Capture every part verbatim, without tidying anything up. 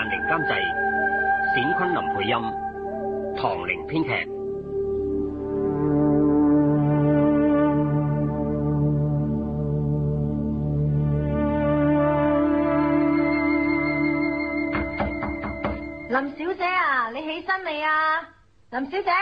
萬寧監製，冼昆林配音，唐玲編劇。 林小姐啊，你起身未啊？林小姐，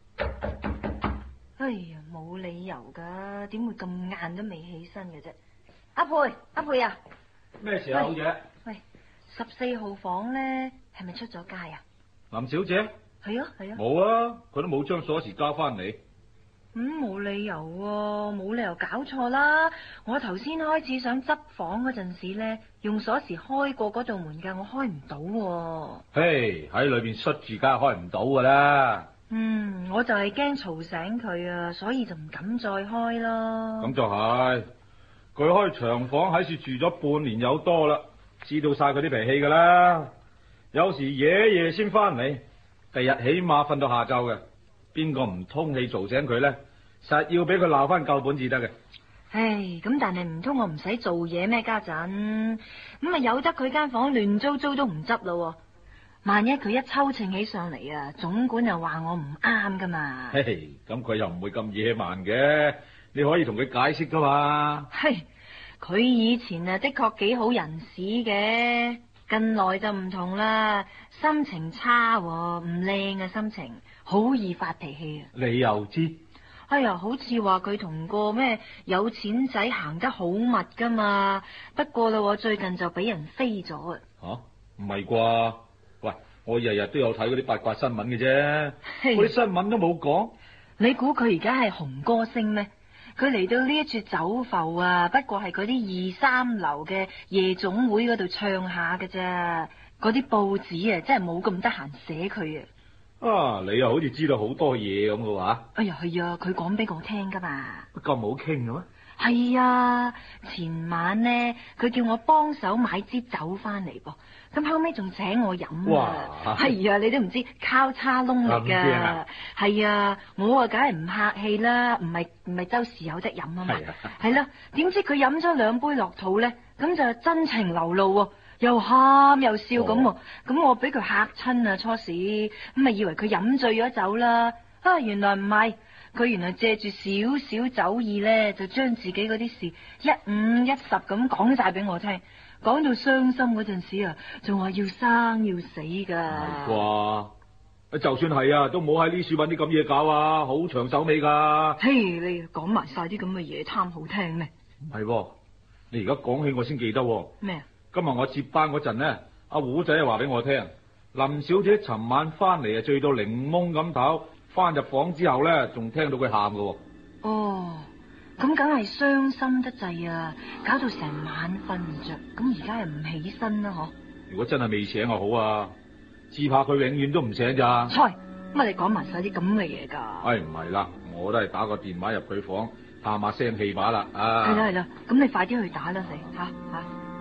哎呀，冇理由噶，點會咁晏都未起身嘅啫？阿佩，阿佩啊， 咩事啊，好姐？ 喂，十四號房咧，係咪出咗街啊？ 林小姐？ 係啊，係啊。 冇啊，佢都冇將鎖匙交翻嚟。 咁冇、嗯、理由喎，冇理由搞錯啦！我頭先開始想執房嗰陣時咧，用鎖匙開過嗰道門噶，我開唔到喎。 嘿，喺裏邊塞住，梗係開唔到噶啦。 嗯，我就係驚嘈醒佢啊，所以就唔敢再開咯。 咁就係、是，佢開長房喺處住咗半年有多啦，知道晒佢啲脾氣噶啦。有時夜夜先翻嚟，第日起碼瞓到下晝嘅，邊個唔通氣嘈醒佢咧？實要俾佢鬧翻夠本至得嘅。 唉，咁但係唔通我唔使做嘢咩？家陣咁啊，由得佢間房亂糟糟都唔執咯。萬一佢一抽秤起上嚟啊，總管又話我唔啱噶嘛。 嘿嘿，咁佢又唔會咁野蠻嘅，你可以同佢解釋噶嘛。 係，佢以前啊的確幾好人使嘅，近來就唔同啦，心情差，唔靚嘅心情，好易發脾氣啊。 你又知？ 哎呀，好似話佢同個咩有錢仔行得好密噶嘛，不過啦，最近就俾人飛咗啊。吓， 唔係啩？喂，我日日都有睇嗰啲八卦新聞嘅啫，嗰啲新聞都冇講。 你估佢而家係紅歌星咩？佢嚟到呢一處走埠啊，不過係嗰啲二三流嘅夜總會嗰度唱下嘅啫，嗰啲報紙啊，真係冇咁得閒寫佢啊。 啊！你又好似知道好多嘢咁嘅話？ 哎呀，係啊，佢講俾我聽噶嘛。 咁好傾嘅咩？ 係啊，前晚呢，佢叫我幫手買支酒翻嚟噃，咁後尾仲請我飲啊。係啊，你都唔知交叉窿嚟噶。係啊，我啊梗係唔客氣啦，唔係唔係周時有得飲啊嘛。係啦，點知佢飲咗兩杯落肚咧，咁就真情流露喎。又喊又笑咁，咁、哦、我俾佢嚇親啊！初時咁咪以為佢飲醉咗酒啦，啊原來唔係，佢原來借住少少酒意咧，就將自己嗰啲事一五一十咁講晒俾我聽，講到傷心嗰陣時啊，仲話要生要死噶。 哇！就算係啊，都冇喺呢處搵啲咁嘢搞啊，好長手尾噶。 嘿，你講埋晒啲咁嘅嘢，貪好聽咩？ 唔係，你而家講起我先記得咩啊？今日我接班嗰陣呢，阿胡仔話俾我聽，林小姐尋晚翻嚟啊，醉到檸檬咁頭，翻入房之後咧，仲聽到佢喊㗎。哦， 咁梗係傷心得滯啊，搞到成晚瞓唔着，咁而家又唔起身啦，嗬？ 如果真係未醒啊好啊，只怕佢永遠都唔醒咋。 菜，乜你講埋晒啲咁嘅嘢噶？ 唉，唔係啦，我都係打個電話入佢房，探下聲氣把啦。啊， 係啦係啦，咁你快啲去打啦，你吓吓。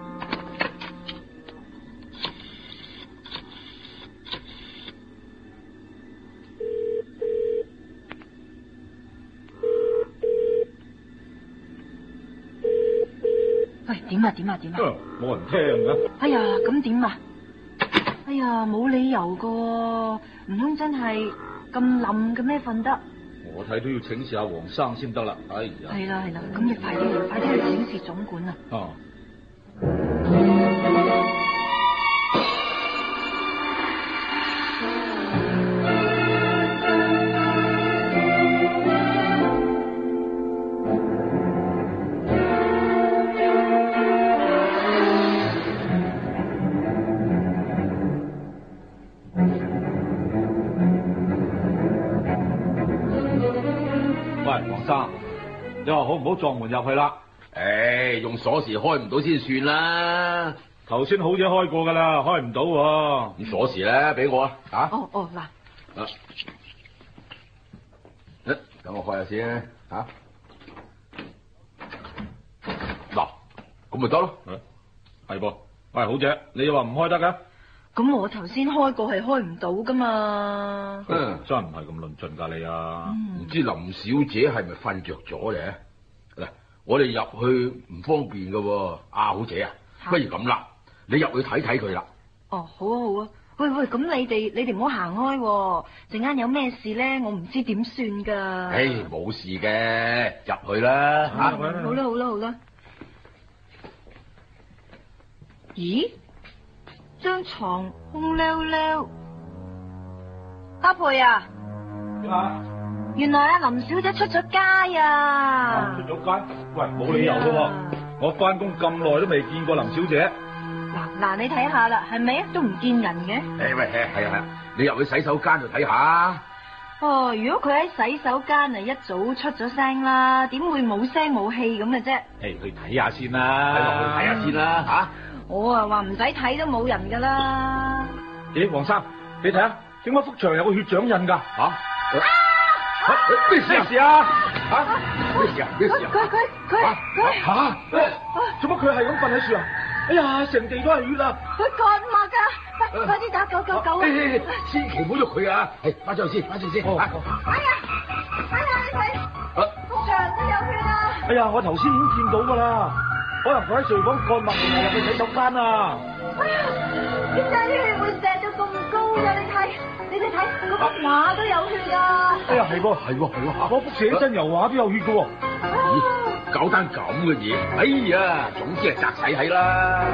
喂，點啊點啊點啊！ 冇人聽噶。 哎呀，咁點啊？哎呀，冇理由噶，唔通真係咁冧嘅咩瞓得？ 我睇都要請示下黃生先得啦。哎呀！ 係啦係啦，咁你快啲去，快啲去請示總管啊！ 哦。你話好唔好撞門入去啦？ 唉，用鎖匙開唔到先算啦。 頭先好姐開過噶啦，開唔到。 咁鎖匙咧，俾我啊！啊， 哦哦嗱， 啊，誒，等我開下先啊。嗱，咁咪得咯。 係噃，喂，好姐，你又話唔開得噶？ 咁我頭先開過係開唔到噶嘛？ 嗯，真唔係咁論盡噶你啊！ 唔、嗯、知林小姐係咪瞓着咗咧？嗱，我哋入去唔方便噶，阿、啊、好姐啊，不如咁啦，你入去睇睇佢啦。 哦，好啊好啊。喂喂，咁你哋你哋唔好行開喎，陣間有咩事咧，我唔知點算噶。 唉，冇事嘅，入去啦吓。 好啦好啦好啦。咦？張床空溜溜。阿培啊， 點啊？ 原來阿林小姐出咗街啊！ 出咗街？喂，冇理由噶喎，我翻工咁耐都未見過林小姐。 嗱嗱，你睇下啦，係咪啊？都唔見人嘅。 誒喂，係啊係啊，你入去洗手間度睇下。 哦，如果佢喺洗手間啊，一早出咗聲啦，點會冇聲冇氣咁嘅啫？ 誒，去睇下先啦， 睇落去睇下先啦吓。 我啊話唔使睇都冇人噶啦。 咦，黃生，你睇下，點解幅牆有個血掌印噶？吓？咩事啊？事啊？吓？ 咩事啊？咩事啊？ 佢佢佢佢吓？做乜佢係咁瞓喺樹啊？哎呀，成地都係血啦！ 佢割脈噶，快快啲打九九九啊！ 千祈唔好喐佢啊！係，翻上先，翻上先。 哎呀，哎呀，你睇，幅牆都有血啊！ 哎呀，我頭先已經見到噶啦，可能佢喺睡房割脈，然後入去洗手間啊！ 哎呀，點解啲血會射到咁高噶？你睇，你哋睇，嗰幅畫都有血啊！ 哎呀，係喎，係喎，係喎，嗰幅寫真油畫都有血噶喎。 搞單咁嘅嘢，哎呀，總之係砸死喺啦。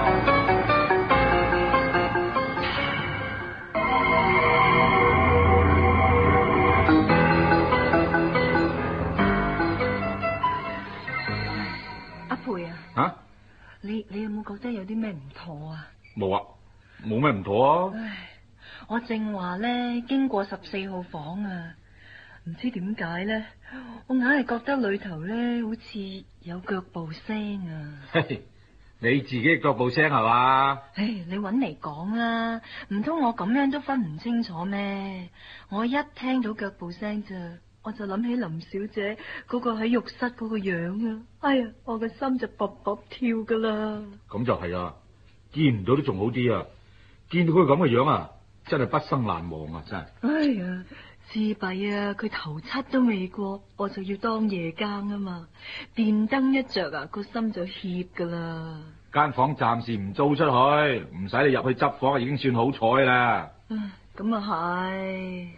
阿培啊， 啊？ 你你有冇覺得有啲咩唔妥啊？ 冇啊，冇咩唔妥啊。 唉，我正話咧經過十四號房啊。唔知點解咧，我硬係覺得裏頭咧好似有腳步聲啊！ 你自己腳步聲係嘛？ 唉，你搵嚟講啦，唔通我咁樣都分唔清楚咩？我一聽到腳步聲咋，我就諗起林小姐嗰個喺浴室嗰個樣啊！哎呀，我個心就卜卜跳噶啦！ 咁就係啊，見唔到都仲好啲啊，見到佢咁嘅樣啊，真係畢生難忘啊！真係。 哎呀！自閉啊！佢頭七都未過，我就要當夜更啊嘛！電燈一着啊，個心就怯噶啦。 間房暫時唔租出去，唔使你入去執房，已經算好彩啦。 唉，咁啊係。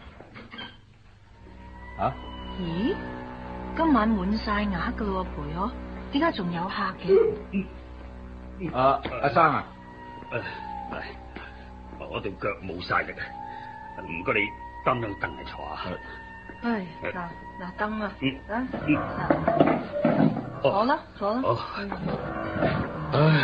啊？ 咦？今晚滿晒額噶咯，陪嗬？點解仲有客嘅？ 阿阿生啊， 唉，我對腳冇晒力，唔該你。擔張凳嚟坐下。 唉，嗱嗱凳啊，啊， 嗯， 坐啦坐啦。 唉，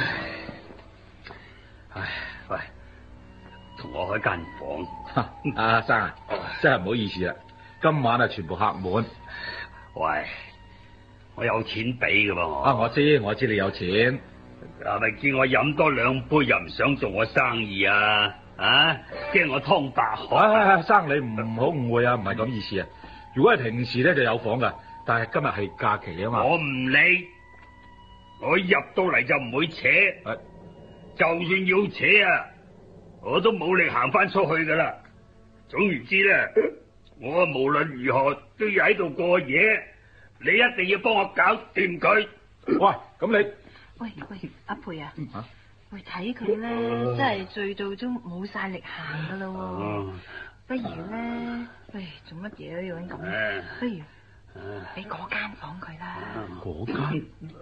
唉，喂，同我開間房。 阿生啊，真係唔好意思啦，今晚啊全部客滿。 喂，我有錢俾噶噃我。 啊，我知我知你有錢， 係咪叫我飲多兩杯又唔想做我生意啊？啊！驚我湯白喝。 啊，生你唔好誤會啊，唔係咁意思啊。如果係平時咧就有房噶，但係今日係假期啊嘛。 我唔理，我入到嚟就唔會扯。 啊、 就算要扯啊，我都冇力行翻出去噶啦。總言之咧，我無論如何都要喺度過夜。你一定要幫我搞掂佢。 喂，咁你喂喂，阿培啊。 啊喂，睇佢咧，真係醉到都冇晒力行噶啦喎！不如咧，喂，做乜嘢都要咁？不如俾嗰間房佢啦。 嗰間？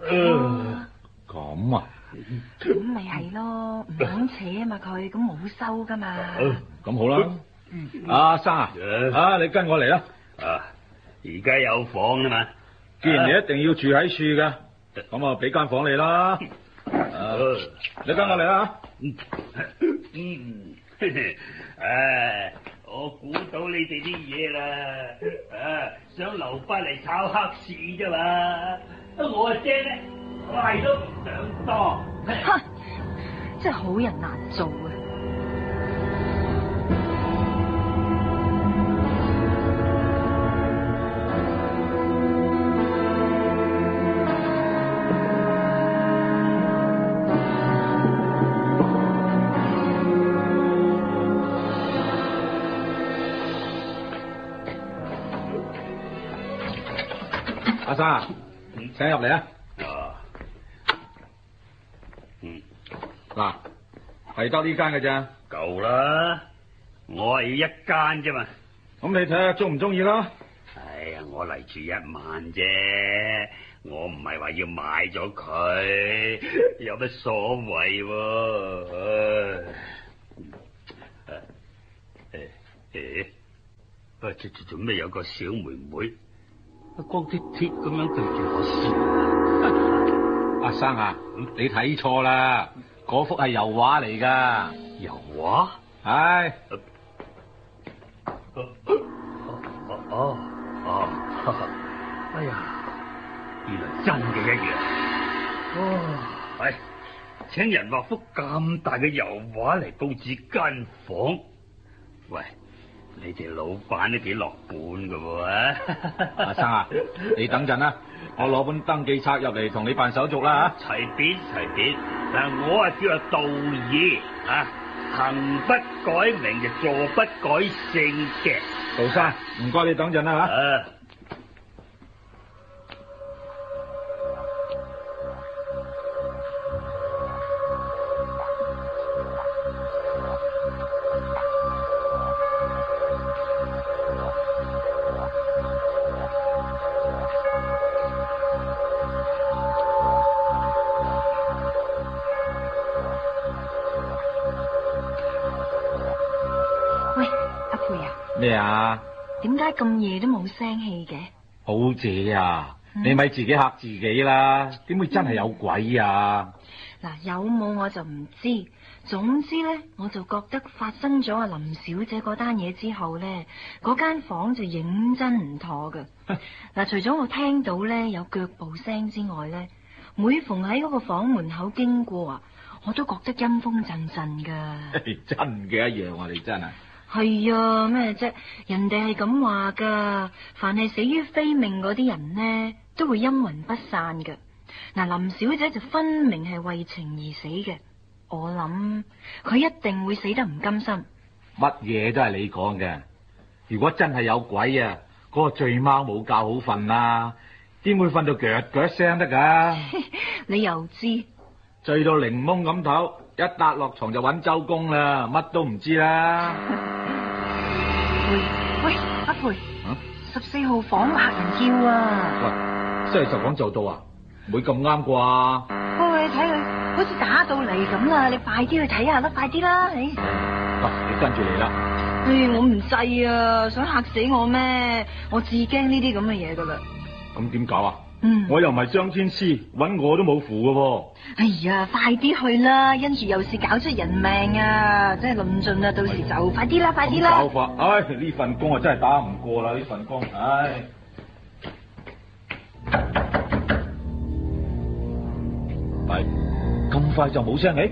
咁啊？ 咁咪係咯，唔肯扯啊嘛佢，咁冇收噶嘛。 咁好啦，阿生啊，啊你跟我嚟啦。 啊，而家有房啦嘛。 既然你一定要住喺樹噶，咁啊俾間房你啦。Uh, 你跟我嚟啦！ 嗯，唉，我估到你哋啲嘢啦，啊，想留翻嚟炒黑市啫嘛，我啊姐咧，我係都唔想當。 哼，真係好人難做啊！ 阿生啊，請入嚟啊！ 啊，嗯， 嗱， 係得呢間嘅咋？ 夠啦，我係要一間啫嘛。 咁你睇下中唔中意啦？ 哎呀，我嚟住一晚啫，我唔係話要買咗佢，有乜所謂喎？誒誒，不做做做咩有個小妹妹，光貼貼咁樣對住我笑。 阿生啊，你睇錯啦，嗰幅係油畫嚟噶。 油畫？ 唉。 哦哦哦，哎呀，原來真嘅一樣。哦，係，請人畫幅咁大嘅油畫嚟布置間房。喂，你哋老闆都幾落本㗎喎。 阿生啊，你等陣啦，我攞本登記冊入嚟同你辦手續啦吓。隨便隨便，但係我啊叫做道義啊，行不改名就坐不改姓嘅。 杜生，唔該你等陣啦吓。 啊咩啊？ 點解咁夜都冇聲氣嘅？ 好姐啊，嗯、你咪自己嚇自己啦！點會真係有鬼啊？ 嗱、嗯，有冇我就唔知。總之咧，我就覺得發生咗阿林小姐嗰單嘢之後咧，嗰間房就認真唔妥噶。嗱，除咗我聽到咧有腳步聲之外咧，每逢喺嗰個房門口經過啊，我都覺得陰風陣陣噶。 真嘅一樣啊！你真係。 係啊，咩啫？人哋係咁話噶，凡係死於非命嗰啲人呢，都會陰魂不散嘅。嗱，林小姐就分明係為情而死嘅，我諗佢一定會死得唔甘心。 乜嘢都係你講嘅。如果真係有鬼啊，嗰、嗰個醉貓冇覺好瞓啦，點會瞓到腳腳聲得噶？ 你又知？ 醉到檸檬咁頭，一笪落床就揾周公啦，乜都唔知啦。 喂喂，阿培，十四號房客人叫啊！ 喂，真係就講就到啊，唔會咁啱啩？ 喂，你睇佢好似打到嚟咁啦，你快啲去睇下啦，快啲啦！你， 得，你跟住嚟啦。 唉，我唔制啊，想嚇死我咩？我至驚呢啲咁嘅嘢噶啦。 咁點搞啊？ 嗯， 我又唔係張天師，搵我都冇符噶喎。 哎呀，快啲去啦，因住有事搞出人命啊！真係論盡啦，到時就快啲啦，快啲啦！ 搞法，唉，呢份工啊真係打唔過啦，呢份工，唉。係，咁快就冇聲氣？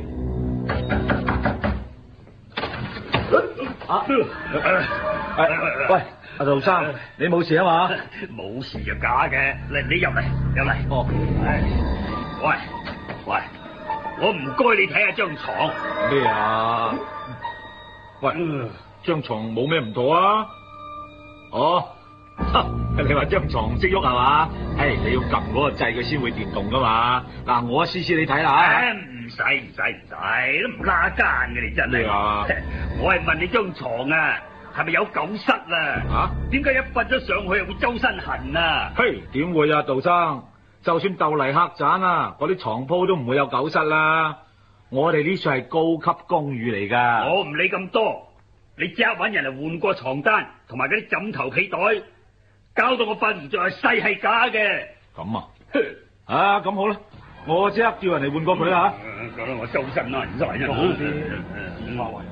啊！喂。阿杜生，你冇事啊嘛？ 冇事就假嘅，嚟你入嚟入嚟。哦，喂喂，我唔該你睇下張床。 咩啊？喂，張床冇咩唔妥啊？哦，你話張床唔識喐係嘛？誒，你要撳嗰個掣佢先會電動噶嘛？嗱，我試試你睇啦吓。 唔使唔使唔使，都唔拉更嘅你真係。 啊？ 我係問你張床啊。係咪有狗虱啊？啊？點解一瞓咗上去又會周身痕啊？ 嘿，點會啊，杜生？就算鬥泥客棧啊，嗰啲床鋪都唔會有狗虱啦。我哋呢處係高級公寓嚟噶。 我唔理咁多，你即刻搵人嚟換過床單同埋嗰啲枕頭被袋，搞到我瞓唔着係細係假嘅。 咁啊？啊，咁好啦，我即刻叫人嚟換過佢啦吓。 搞到我周身爛晒啊！ 好啲。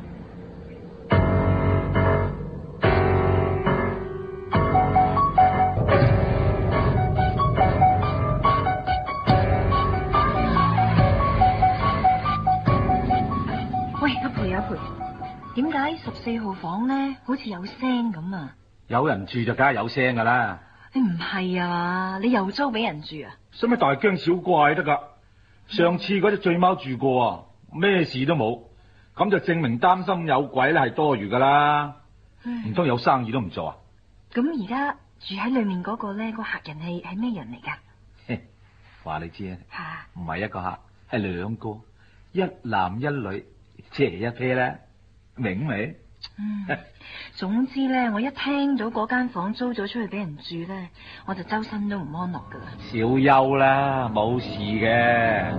點解十四號房咧好似有聲咁啊？ 有人住就梗係有聲噶啦。 你唔係啊？你又租俾人住啊？ 使乜大驚小怪得噶？上次嗰隻醉貓住過啊，咩事都冇，咁就證明擔心有鬼咧係多餘噶啦。唔通有生意都唔做啊？ 咁而家住喺裏面嗰個咧，個客人係係咩人嚟噶？ 話你知啊， 吓， 唔係一個客，係兩個，一男一女。 即係一撇啦，明未？ 嗯，總之咧，我一聽到嗰間房租咗出去俾人住咧，我就周身都唔安樂噶啦。 少憂啦，冇事嘅。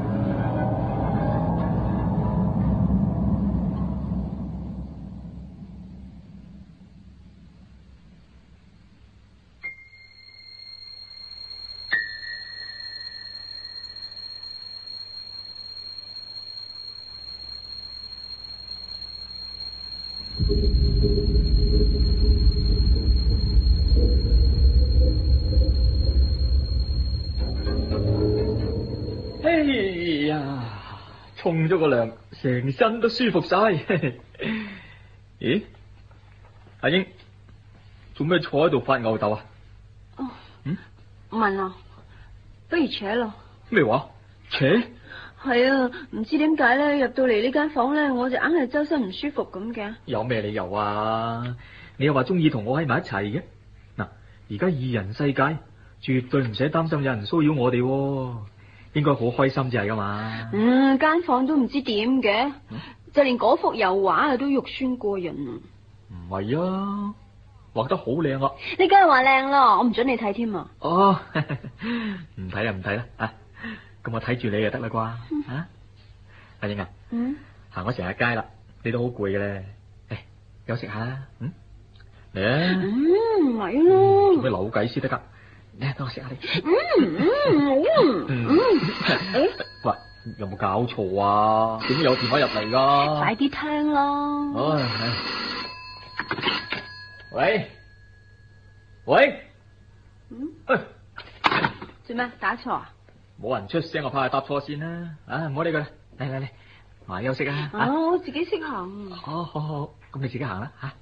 哎呀，沖咗個涼，成身都舒服晒。咦，阿英，做咩坐喺度發吽哣啊？ 哦， 嗯， 問啊，不如扯咯。 咩話？扯？ 係啊，唔知點解咧，入到嚟呢間房咧，我就硬係周身唔舒服咁嘅。 有咩理由啊？你又話中意同我喺埋一齊嘅。嗱，而家二人世界，絕對唔使擔心有人騷擾我哋，應該好開心至係噶嘛。 嗯，間房都唔知點嘅，嗯、就連嗰幅油畫啊都肉酸過人啊。 唔係啊，畫得好靚啊。 你梗係話靚咯，我唔准你睇添啊。 哦，唔睇啊唔睇啦啊，咁我睇住你就得啦啩。嗯、啊，阿英啊，嗯，行咗成日街啦，你都好攰嘅咧，誒，休息下啦，嗯，嚟啊。 嗯，嚟咯。 做咩扭計先得噶？嚟，等我食下你。 嗯嗯嗯嗯。誒， 喂，有冇搞錯啊？點解有電話入嚟噶？ 快啲聽咯。 唉，喂，喂， 嗯， 哎， 做咩打錯啊？ 冇人出聲，我怕係答錯先啦。啊，唔好理佢啦，嚟嚟嚟，埋休息啊。 啊，我自己識行。 哦，好好，咁你自己行啦吓。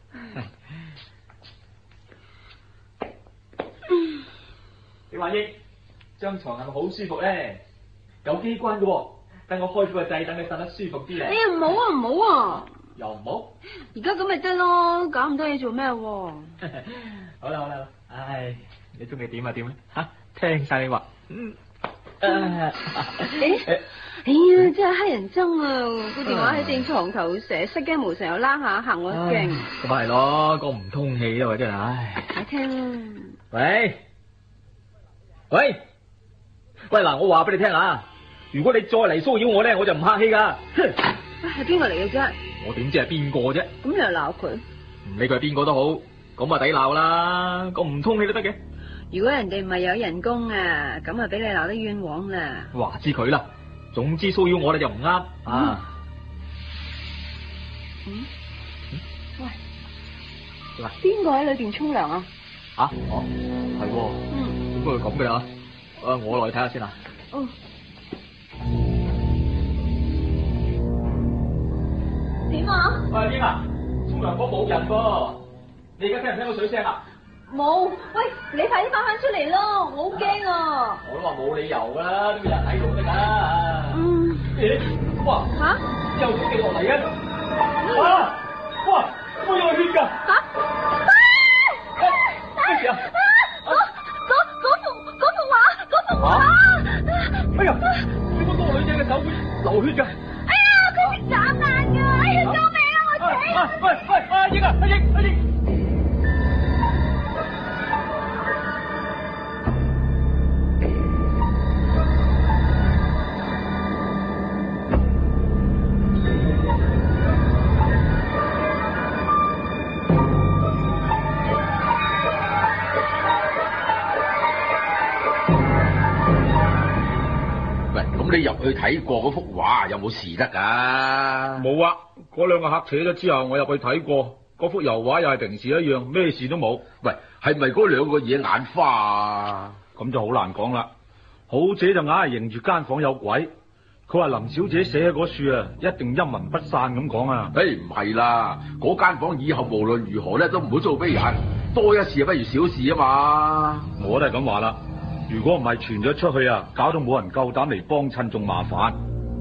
你話英，張床係咪好舒服咧？有機關嘅，等我開咗個掣，等你瞓得舒服啲咧。 哎呀，唔好啊，唔好啊！ 又唔好？ 而家咁咪得咯，搞咁多嘢做咩？ 好啦好啦，唉，你中意點啊點啦吓，聽晒你話。嗯。誒， 哎呀，真係黑人憎啊！個電話喺正床頭，成日失驚無神又拉下行我一驚。 咁咪係咯，講唔通氣啊，真係唉。 你聽啦。 喂喂喂，嗱，我話俾你聽啊，如果你再嚟騷擾我咧，我就唔客氣噶。 喂，係邊個嚟嘅啫？ 我點知係邊個啫？ 咁你又鬧佢？ 唔理佢係邊個都好，咁啊抵鬧啦，講唔通氣都得嘅。 如果人哋唔係有人工啊，咁啊俾你鬧得冤枉啦。 話知佢啦，總之騷擾我咧就唔啱啊。 嗯？喂，點啊？邊個喺裏邊沖涼啊？ 啊？哦，係喎。嗯。點解會咁嘅啦？誒，我落去睇下先啊。哦。點啊？喂，英啊，沖涼房冇人噃，你而家聽唔聽到水聲啊？ 冇，喂，你快啲翻返出嚟咯，我好驚啊！ 我都話冇理由噶啦，呢個人喺度得噶。嗯。咦？哇！吓？又跌落嚟嘅。啊！哇！我有血噶。吓？咩事啊？嗰嗰嗰幅嗰幅畫，嗰幅畫。哎呀！點解嗰個女仔嘅手會流血噶？哎呀！佢識眨眼噶！哎呀！救命啊！我死！喂喂，阿英啊，阿英，阿英。 你入去睇過嗰幅畫有冇事得噶？ 冇啊！嗰兩個客扯咗之後，我入去睇過，嗰幅油畫又係平時一樣，咩事都冇。 喂，係咪嗰兩個嘢眼花啊？ 咁就好難講啦。好姐就硬係認住間房有鬼，佢話林小姐寫嘅嗰書啊，一定陰魂不散咁講啊。 誒，唔係啦，嗰間房以後無論如何咧都唔好租俾人，多一事不如少事啊嘛。 我都係咁話啦。如果唔係傳咗出去啊，搞到冇人夠膽嚟幫襯，仲麻煩。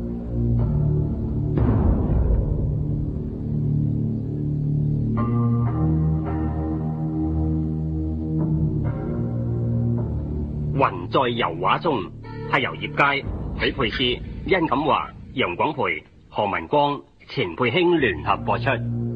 雲在油畫中係由葉佳、許佩斯、殷錦華、楊廣培、何文光、 錢佩卿聯合播出。